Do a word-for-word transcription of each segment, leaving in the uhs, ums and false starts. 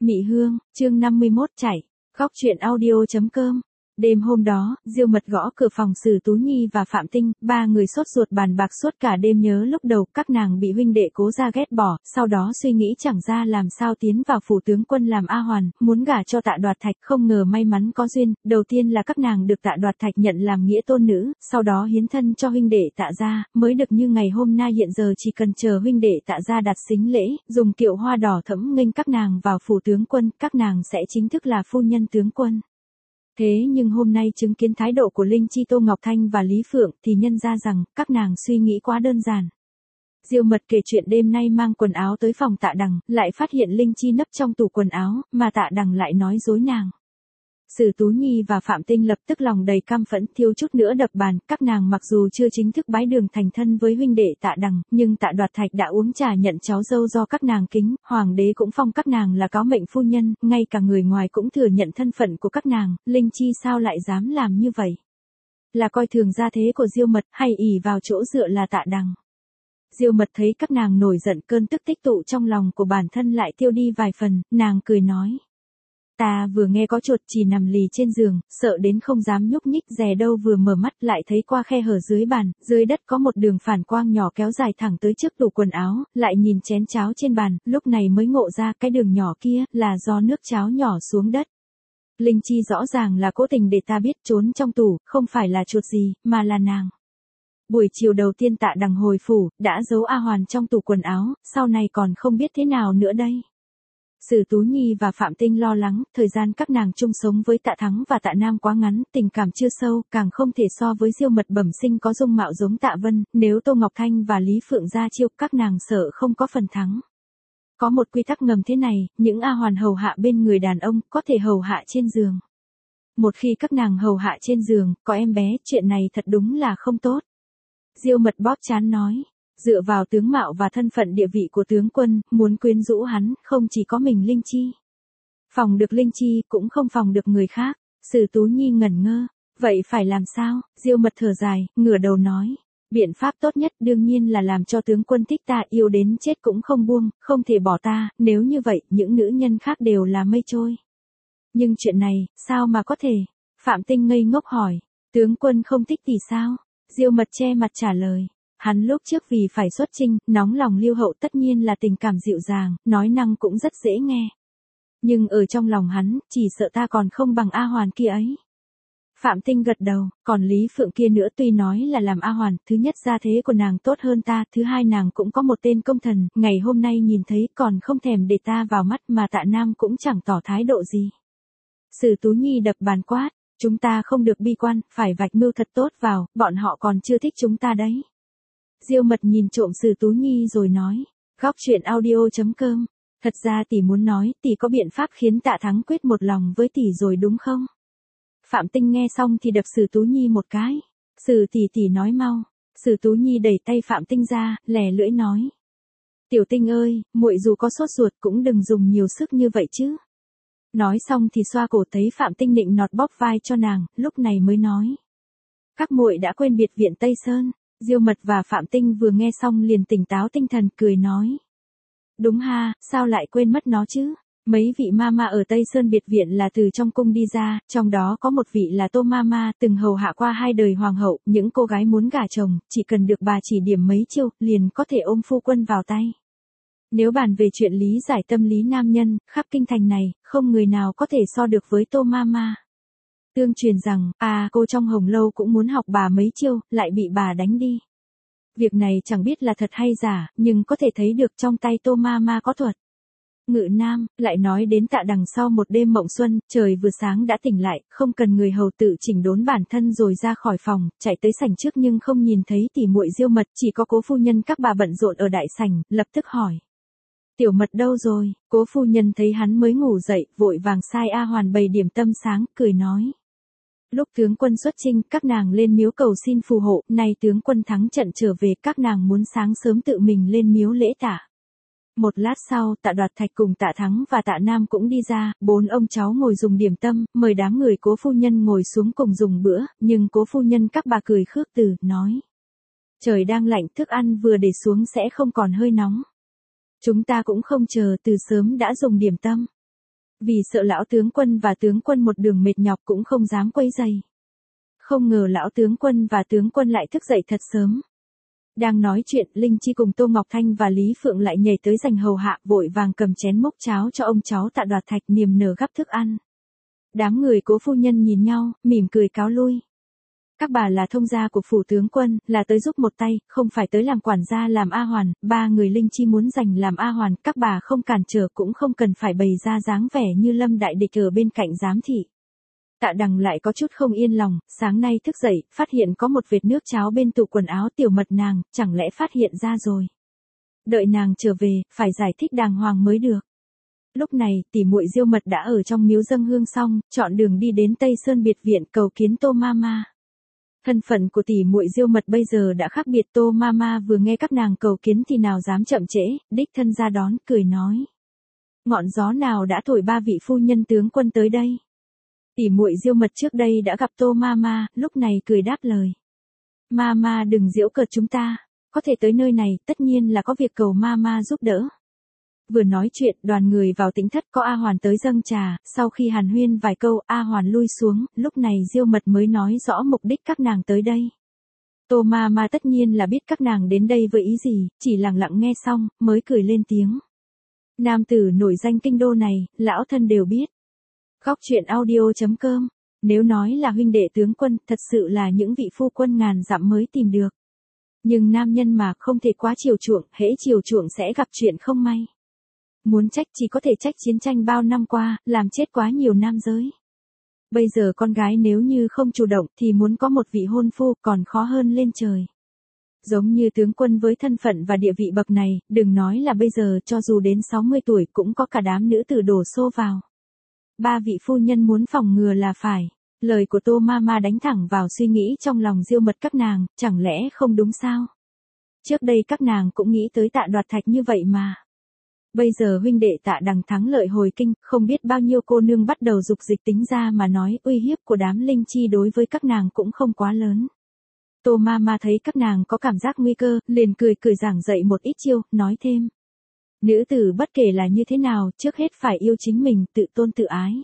Mị Hương, chương năm mươi mốt chạy, góc truyện audio.com. Đêm hôm đó, Diêu Mật gõ cửa phòng Sử Tú Nhi và Phạm Tinh, ba người sốt ruột bàn bạc suốt cả đêm nhớ lúc đầu các nàng bị huynh đệ Cố gia ghét bỏ, sau đó suy nghĩ chẳng ra làm sao tiến vào phủ tướng quân làm A Hoàn, muốn gả cho Tạ Đoạt Thạch, không ngờ may mắn có duyên, đầu tiên là các nàng được Tạ Đoạt Thạch nhận làm nghĩa tôn nữ, sau đó hiến thân cho huynh đệ Tạ gia, mới được như ngày hôm nay hiện giờ chỉ cần chờ huynh đệ Tạ gia đặt sính lễ, dùng kiệu hoa đỏ thẫm nghênh các nàng vào phủ tướng quân, các nàng sẽ chính thức là phu nhân tướng quân. Thế nhưng hôm nay chứng kiến thái độ của Linh Chi, Tô Ngọc Thanh và Lý Phượng thì nhân ra rằng các nàng suy nghĩ quá đơn giản. Diêu Mật kể chuyện đêm nay mang quần áo tới phòng Tạ Đằng, lại phát hiện Linh Chi nấp trong tủ quần áo, mà Tạ Đằng lại nói dối nàng. Sử Tú Nhi và Phạm Tinh lập tức lòng đầy căm phẫn, thiếu chút nữa đập bàn, các nàng mặc dù chưa chính thức bái đường thành thân với huynh đệ Tạ Đằng, nhưng Tạ Đoạt Thạch đã uống trà nhận cháu dâu do các nàng kính, hoàng đế cũng phong các nàng là cáo mệnh phu nhân, ngay cả người ngoài cũng thừa nhận thân phận của các nàng, Linh Chi sao lại dám làm như vậy? Là coi thường gia thế của Diêu Mật hay ỷ vào chỗ dựa là Tạ Đằng? Diêu Mật thấy các nàng nổi giận, cơn tức tích tụ trong lòng của bản thân lại tiêu đi vài phần, nàng cười nói. Ta vừa nghe có chuột chỉ nằm lì trên giường, sợ đến không dám nhúc nhích, dè đâu vừa mở mắt lại thấy qua khe hở dưới bàn, dưới đất có một đường phản quang nhỏ kéo dài thẳng tới trước tủ quần áo, lại nhìn chén cháo trên bàn, lúc này mới ngộ ra cái đường nhỏ kia là do nước cháo nhỏ xuống đất. Linh Chi rõ ràng là cố tình để ta biết trốn trong tủ, không phải là chuột gì, mà là nàng. Buổi chiều đầu tiên Tạ Đằng hồi phủ, đã giấu A Hoàn trong tủ quần áo, sau này còn không biết thế nào nữa đây. Sử Tú Nhi và Phạm Tinh lo lắng, thời gian các nàng chung sống với Tạ Thắng và Tạ Nam quá ngắn, tình cảm chưa sâu, càng không thể so với Diêu Mật bẩm sinh có dung mạo giống Tạ Vân, nếu Tô Ngọc Thanh và Lý Phượng ra chiêu, các nàng sợ không có phần thắng. Có một quy tắc ngầm thế này, những A Hoàn hầu hạ bên người đàn ông, có thể hầu hạ trên giường. Một khi các nàng hầu hạ trên giường, có em bé, chuyện này thật đúng là không tốt. Diêu Mật bóp trán nói. Dựa vào tướng mạo và thân phận địa vị của tướng quân, muốn quyến rũ hắn, không chỉ có mình Linh Chi. Phòng được Linh Chi, cũng không phòng được người khác. Sử Tú Nhi ngẩn ngơ. Vậy phải làm sao? Diêu Mật thở dài, ngửa đầu nói. Biện pháp tốt nhất đương nhiên là làm cho tướng quân thích ta, yêu đến chết cũng không buông, không thể bỏ ta, nếu như vậy, những nữ nhân khác đều là mây trôi. Nhưng chuyện này, sao mà có thể? Phạm Tinh ngây ngốc hỏi. Tướng quân không thích thì sao? Diêu Mật che mặt trả lời. Hắn lúc trước vì phải xuất chinh, nóng lòng Liêu Hậu tất nhiên là tình cảm dịu dàng, nói năng cũng rất dễ nghe. Nhưng ở trong lòng hắn, chỉ sợ ta còn không bằng A Hoàn kia ấy. Phạm Tinh gật đầu, còn Lý Phượng kia nữa tuy nói là làm A Hoàn, thứ nhất gia thế của nàng tốt hơn ta, thứ hai nàng cũng có một tên công thần, ngày hôm nay nhìn thấy còn không thèm để ta vào mắt, mà Tạ Nam cũng chẳng tỏ thái độ gì. Sử Tú Nhi đập bàn quát, chúng ta không được bi quan, phải vạch mưu thật tốt vào, bọn họ còn chưa thích chúng ta đấy. Diêu Mật nhìn trộm Sử Tú Nhi rồi nói, góc truyện audio.com, thật ra tỷ muốn nói, tỷ có biện pháp khiến Tạ Thắng quyết một lòng với tỷ rồi đúng không? Phạm Tinh nghe xong thì đập Sử Tú Nhi một cái, Sử tỷ tỷ nói mau. Sử Tú Nhi đẩy tay Phạm Tinh ra, lè lưỡi nói, Tiểu Tinh ơi, muội dù có sốt ruột cũng đừng dùng nhiều sức như vậy chứ. Nói xong thì xoa cổ, thấy Phạm Tinh nịnh nọt bóp vai cho nàng, lúc này mới nói, các muội đã quên biệt viện Tây Sơn. Diêu Mật và Phạm Tinh vừa nghe xong liền tỉnh táo tinh thần, cười nói. Đúng ha, sao lại quên mất nó chứ? Mấy vị mama ở Tây Sơn biệt viện là từ trong cung đi ra, trong đó có một vị là Tô Mama, từng hầu hạ qua hai đời hoàng hậu, những cô gái muốn gả chồng, chỉ cần được bà chỉ điểm mấy chiêu, liền có thể ôm phu quân vào tay. Nếu bàn về chuyện lý giải tâm lý nam nhân, khắp kinh thành này, không người nào có thể so được với Tô Mama. Tương truyền rằng, à cô trong Hồng Lâu cũng muốn học bà mấy chiêu, lại bị bà đánh đi. Việc này chẳng biết là thật hay giả, nhưng có thể thấy được trong tay Tô Mama có thuật. Ngự Nam, lại nói đến Tạ Đằng sau một đêm mộng xuân, trời vừa sáng đã tỉnh lại, không cần người hầu tự chỉnh đốn bản thân rồi ra khỏi phòng, chạy tới sảnh trước nhưng không nhìn thấy tỷ muội Diêu Mật, chỉ có Cố phu nhân các bà bận rộn ở đại sảnh, lập tức hỏi. Tiểu Mật đâu rồi? Cố phu nhân thấy hắn mới ngủ dậy, vội vàng sai A Hoàn bày điểm tâm sáng, cười nói. Lúc tướng quân xuất chinh, các nàng lên miếu cầu xin phù hộ, nay tướng quân thắng trận trở về, các nàng muốn sáng sớm tự mình lên miếu lễ tạ. Một lát sau, Tạ Đoạt Thạch cùng Tạ Thắng và Tạ Nam cũng đi ra, bốn ông cháu ngồi dùng điểm tâm, mời đám người Cố phu nhân ngồi xuống cùng dùng bữa, nhưng Cố phu nhân các bà cười khước từ, nói. Trời đang lạnh, thức ăn vừa để xuống sẽ không còn hơi nóng. Chúng ta cũng không chờ, từ sớm đã dùng điểm tâm. Vì sợ lão tướng quân và tướng quân một đường mệt nhọc cũng không dám quấy rầy. Không ngờ lão tướng quân và tướng quân lại thức dậy thật sớm. Đang nói chuyện, Linh Chi cùng Tô Ngọc Thanh và Lý Phượng lại nhảy tới giành hầu hạ, vội vàng cầm chén múc cháo cho ông cháu Tạ Đoạt Thạch niềm nở gắp thức ăn. Đám người Cố phu nhân nhìn nhau, mỉm cười cáo lui. Các bà là thông gia của phủ tướng quân, là tới giúp một tay, không phải tới làm quản gia làm A Hoàn. Ba người Linh Chi muốn giành làm A Hoàn, các bà không cản trở cũng không cần phải bày ra dáng vẻ như Lâm Đại Địch ở bên cạnh giám thị. Tạ Đằng lại có chút không yên lòng, sáng nay thức dậy, phát hiện có một vệt nước cháo bên tủ quần áo Tiểu Mật nàng, chẳng lẽ phát hiện ra rồi. Đợi nàng trở về, phải giải thích đàng hoàng mới được. Lúc này, tỷ muội Diêu Mật đã ở trong miếu dâng hương xong, chọn đường đi đến Tây Sơn biệt viện cầu kiến Tô Mama. Thân phận của tỷ muội Diêu Mật bây giờ đã khác biệt. Tô Mama vừa nghe các nàng cầu kiến thì nào dám chậm trễ, đích thân ra đón, cười nói. Ngọn gió nào đã thổi ba vị phu nhân tướng quân tới đây? Tỷ muội Diêu Mật trước đây đã gặp Tô Mama, lúc này cười đáp lời. Mama đừng giễu cợt chúng ta, có thể tới nơi này, tất nhiên là có việc cầu Mama giúp đỡ. Vừa nói chuyện, đoàn người vào tĩnh thất, có A Hoàn tới dâng trà, sau khi hàn huyên vài câu, A Hoàn lui xuống, lúc này Diêu Mật mới nói rõ mục đích các nàng tới đây. Tô Mama tất nhiên là biết các nàng đến đây với ý gì, chỉ lặng lặng nghe xong, mới cười lên tiếng. Nam tử nổi danh kinh đô này, lão thân đều biết. Góc truyện audio chấm com. Nếu nói là huynh đệ tướng quân, thật sự là những vị phu quân ngàn dặm mới tìm được. Nhưng nam nhân mà không thể quá chiều chuộng, hễ chiều chuộng sẽ gặp chuyện không may. Muốn trách chỉ có thể trách chiến tranh bao năm qua, làm chết quá nhiều nam giới. Bây giờ con gái nếu như không chủ động thì muốn có một vị hôn phu còn khó hơn lên trời. Giống như tướng quân với thân phận và địa vị bậc này, đừng nói là bây giờ, cho dù đến sáu mươi tuổi cũng có cả đám nữ tử đổ xô vào. Ba vị phu nhân muốn phòng ngừa là phải. Lời của Tô Mama đánh thẳng vào suy nghĩ trong lòng Diêu Mật các nàng, chẳng lẽ không đúng sao? Trước đây các nàng cũng nghĩ tới Tạ Đoạt Thạch như vậy mà. Bây giờ huynh đệ Tạ Đằng thắng lợi hồi kinh, không biết bao nhiêu cô nương bắt đầu dục dịch tính ra mà nói uy hiếp của đám Linh Chi đối với các nàng cũng không quá lớn. Tô Mama thấy các nàng có cảm giác nguy cơ, liền cười cười giảng dạy một ít chiêu, nói thêm. Nữ tử bất kể là như thế nào, trước hết phải yêu chính mình, tự tôn tự ái.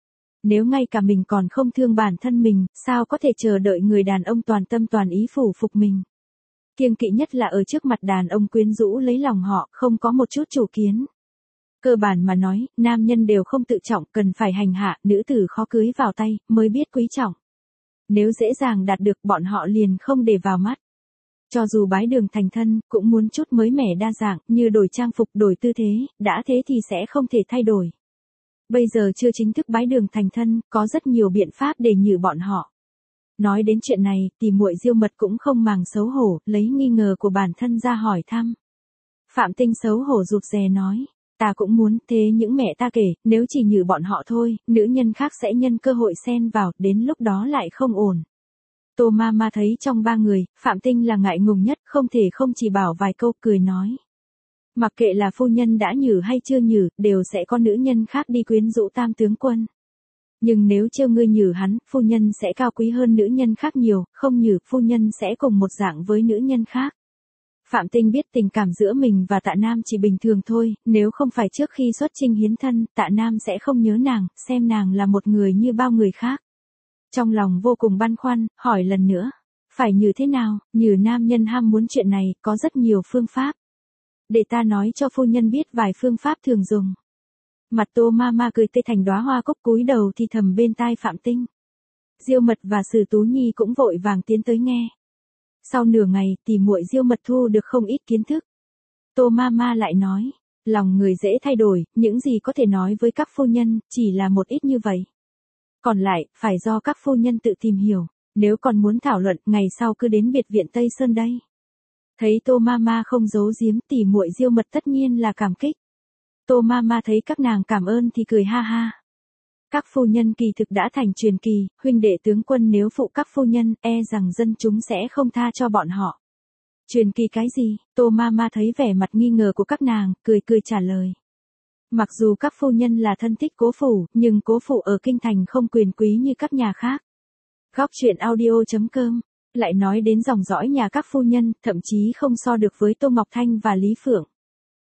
Nếu ngay cả mình còn không thương bản thân mình, sao có thể chờ đợi người đàn ông toàn tâm toàn ý phủ phục mình. Kiêng kỵ nhất là ở trước mặt đàn ông quyến rũ lấy lòng họ, không có một chút chủ kiến. Cơ bản mà nói, nam nhân đều không tự trọng, cần phải hành hạ, nữ tử khó cưới vào tay, mới biết quý trọng. Nếu dễ dàng đạt được, bọn họ liền không để vào mắt. Cho dù bái đường thành thân, cũng muốn chút mới mẻ đa dạng, như đổi trang phục, đổi tư thế, đã thế thì sẽ không thể thay đổi. Bây giờ chưa chính thức bái đường thành thân, có rất nhiều biện pháp để nhử bọn họ. Nói đến chuyện này, tỷ muội Diêu Mật cũng không màng xấu hổ, lấy nghi ngờ của bản thân ra hỏi thăm. Phạm Tinh xấu hổ rụt rè nói, ta cũng muốn, thế những mẹ ta kể, nếu chỉ nhử bọn họ thôi, nữ nhân khác sẽ nhân cơ hội xen vào, đến lúc đó lại không ổn. Tô Mama thấy trong ba người, Phạm Tinh là ngại ngùng nhất, không thể không chỉ bảo vài câu, cười nói. Mặc kệ là phu nhân đã nhử hay chưa nhử, đều sẽ có nữ nhân khác đi quyến rũ Tam tướng quân. Nhưng nếu trêu ngươi nhử hắn, phu nhân sẽ cao quý hơn nữ nhân khác nhiều, không nhử, phu nhân sẽ cùng một dạng với nữ nhân khác. Phạm Tinh biết tình cảm giữa mình và Tạ Nam chỉ bình thường thôi, nếu không phải trước khi xuất chinh hiến thân, Tạ Nam sẽ không nhớ nàng, xem nàng là một người như bao người khác. Trong lòng vô cùng băn khoăn, hỏi lần nữa, phải như thế nào, như nam nhân ham muốn chuyện này, có rất nhiều phương pháp. Để ta nói cho phu nhân biết vài phương pháp thường dùng. Mặt Tô Mama cười tươi thành đóa hoa cúc, cúi đầu thì thầm bên tai Phạm Tinh. Diêu Mật và Sử Tú Nhi cũng vội vàng tiến tới nghe. Sau nửa ngày, tỷ muội Diêu Mật thu được không ít kiến thức. Tô Mama lại nói, lòng người dễ thay đổi, những gì có thể nói với các phu nhân, chỉ là một ít như vậy. Còn lại, phải do các phu nhân tự tìm hiểu, nếu còn muốn thảo luận, ngày sau cứ đến biệt viện Tây Sơn đây. Thấy Tô Mama không giấu giếm, tỷ muội Diêu Mật tất nhiên là cảm kích. Tô Mama thấy các nàng cảm ơn thì cười ha ha. Các phu nhân kỳ thực đã thành truyền kỳ, huynh đệ tướng quân nếu phụ các phu nhân, e rằng dân chúng sẽ không tha cho bọn họ. Truyền kỳ cái gì? Tô Mama thấy vẻ mặt nghi ngờ của các nàng, cười cười trả lời. Mặc dù các phu nhân là thân thích Cố phủ, nhưng Cố phủ ở kinh thành không quyền quý như các nhà khác. Góc truyện audio chấm com lại nói đến dòng dõi nhà các phu nhân, thậm chí không so được với Tô Ngọc Thanh và Lý Phượng.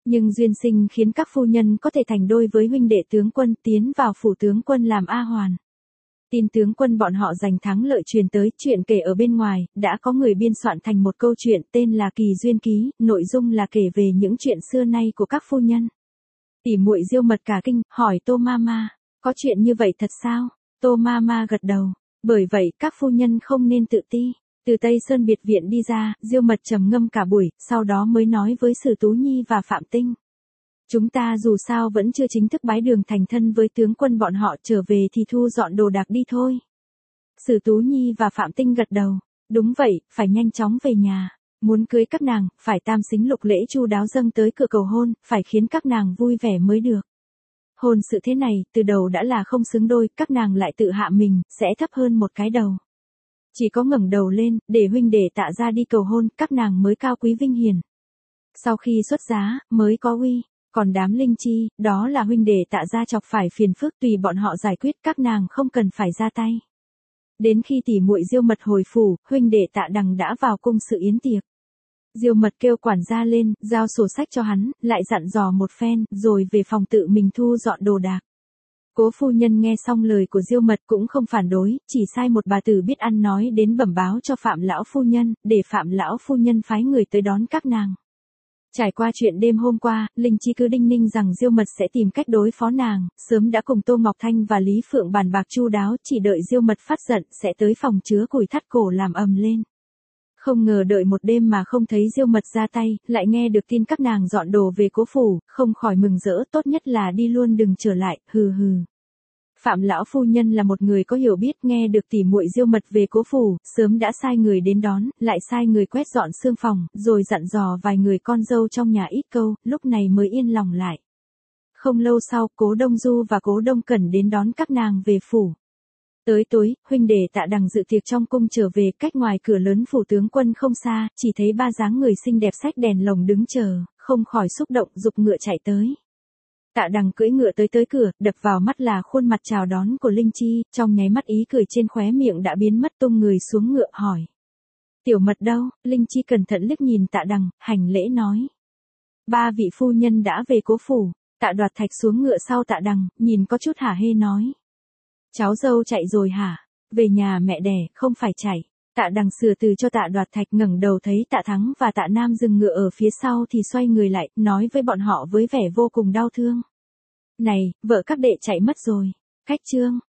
Nhưng duyên sinh khiến các phu nhân có thể thành đôi với huynh đệ tướng quân tiến vào phủ tướng quân làm A hoàn. Tin tướng quân bọn họ giành thắng lợi truyền tới, chuyện kể ở bên ngoài, đã có người biên soạn thành một câu chuyện tên là Kỳ Duyên Ký, nội dung là kể về những chuyện xưa nay của các phu nhân. Tỷ muội Diêu Mật cả kinh, hỏi Tô Mama, có chuyện như vậy thật sao? Tô Mama gật đầu, bởi vậy các phu nhân không nên tự ti. Từ Tây Sơn biệt viện đi ra, Diêu Mật trầm ngâm cả buổi, sau đó mới nói với Sử Tú Nhi và Phạm Tinh. Chúng ta dù sao vẫn chưa chính thức bái đường thành thân với tướng quân bọn họ, trở về thì thu dọn đồ đạc đi thôi. Sử Tú Nhi và Phạm Tinh gật đầu. Đúng vậy, phải nhanh chóng về nhà. Muốn cưới các nàng, phải tam xính lục lễ chu đáo dâng tới cửa cầu hôn, phải khiến các nàng vui vẻ mới được. Hôn sự thế này, từ đầu đã là không xứng đôi, các nàng lại tự hạ mình, sẽ thấp hơn một cái đầu. Chỉ có ngẩng đầu lên, để huynh đệ Tạ ra đi cầu hôn, các nàng mới cao quý vinh hiển. Sau khi xuất giá, mới có uy. Còn đám linh chi, đó là huynh đệ Tạ ra chọc phải phiền phức, tùy bọn họ giải quyết, các nàng không cần phải ra tay. Đến khi tỷ muội Diêu Mật hồi phủ, huynh đệ Tạ Đằng đã vào cung sự yến tiệc. Diêu Mật kêu quản gia lên, giao sổ sách cho hắn, lại dặn dò một phen, rồi về phòng tự mình thu dọn đồ đạc. Cố phu nhân nghe xong lời của Diêu Mật cũng không phản đối, chỉ sai một bà tử biết ăn nói đến bẩm báo cho Phạm lão phu nhân, để Phạm lão phu nhân phái người tới đón các nàng. Trải qua chuyện đêm hôm qua, Linh Chi cứ đinh ninh rằng Diêu Mật sẽ tìm cách đối phó nàng, sớm đã cùng Tô Ngọc Thanh và Lý Phượng bàn bạc chu đáo, chỉ đợi Diêu Mật phát giận sẽ tới phòng chứa củi thắt cổ làm ầm lên. Không ngờ đợi một đêm mà không thấy Diêu Mật ra tay, lại nghe được tin các nàng dọn đồ về cố phủ, không khỏi mừng rỡ, tốt nhất là đi luôn đừng trở lại, hừ hừ. Phạm lão phu nhân là một người có hiểu biết, nghe được tỷ muội Diêu Mật về cố phủ, sớm đã sai người đến đón, lại sai người quét dọn xương phòng, rồi dặn dò vài người con dâu trong nhà ít câu, lúc này mới yên lòng lại. Không lâu sau, Cố Đông Du và Cố Đông Cẩn đến đón các nàng về phủ. Tới tối, huynh đệ Tạ Đằng dự tiệc trong cung trở về, cách ngoài cửa lớn phủ tướng quân không xa, chỉ thấy ba dáng người xinh đẹp xách đèn lồng đứng chờ, không khỏi xúc động giục ngựa chạy tới. Tạ Đằng cưỡi ngựa tới tới cửa, đập vào mắt là khuôn mặt chào đón của Linh Chi, trong nháy mắt ý cười trên khóe miệng đã biến mất, tung người xuống ngựa hỏi. Tiểu Mật đâu? Linh Chi cẩn thận liếc nhìn Tạ Đằng, hành lễ nói. Ba vị phu nhân đã về cố phủ. Tạ Đoạt Thạch xuống ngựa sau Tạ Đằng, nhìn có chút hả hê nói. Cháu dâu chạy rồi hả? Về nhà mẹ đẻ, không phải chạy. Tạ Đằng sửa từ cho Tạ Đoạt Thạch, ngẩng đầu thấy Tạ Thắng và Tạ Nam dừng ngựa ở phía sau thì xoay người lại, nói với bọn họ với vẻ vô cùng đau thương. Này, vợ các đệ chạy mất rồi. Khách trương,